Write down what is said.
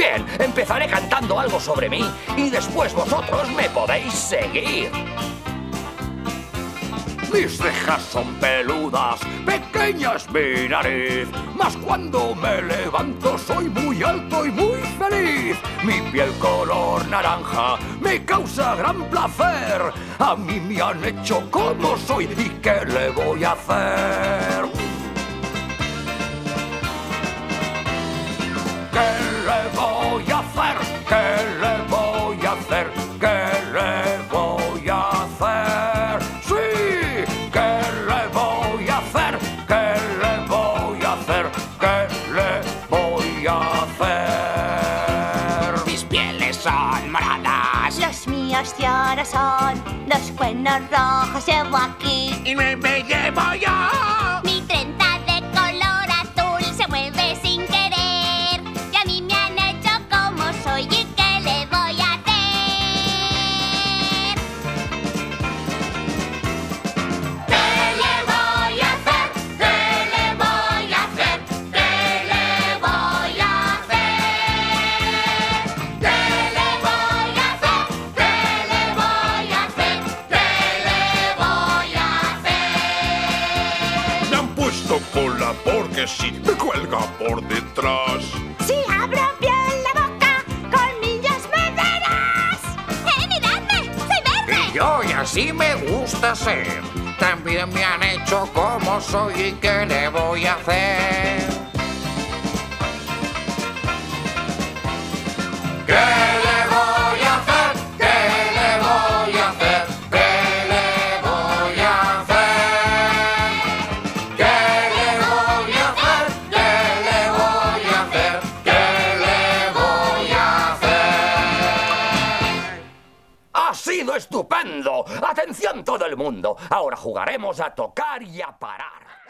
Bien, empezaré cantando algo sobre mí y después vosotros me podéis seguir. Mis cejas son peludas, pequeña es mi nariz, mas cuando me levanto soy muy alto y muy feliz. Mi piel color naranja me causa gran placer. A mí me han hecho como soy y ¿qué le voy a hacer? ¿Qué le voy a hacer? ¿Qué le voy a hacer? ¿Qué le voy a hacer? ¡Sí! ¿Qué le voy a hacer? ¿Qué le voy a hacer? ¿Qué le voy a hacer? Mis pieles son moradas. Los míos de oro son. Los cuernos rojos llevo aquí. Y me llevo yo. Mi trenza de color azul se mueve sin querer. Y a mí me han hecho como soy y ¿qué le voy a hacer? ¿Qué le voy a hacer? ¿Qué le voy a hacer? ¿Qué le voy a hacer? ¿Qué le voy a hacer? ¿Qué le voy a hacer? ¿Qué le voy a hacer? Me han puesto cola porque sí, me cuelga por detrás. Si abro bien la boca, colmillos me verás. ¡Miradme! ¡Soy verde! Y yo y así me gusta ser. También me han hecho como soy y ¿qué le voy a hacer? ¿Qué le voy a hacer? ¿Qué le voy a hacer? ¿Qué le voy a hacer? ¿Qué le voy a hacer? ¿Qué le voy a hacer? ¿Qué le voy a hacer? ¡Ha sido estupendo! ¡Atención todo el mundo! Ahora jugaremos a tocar y a parar.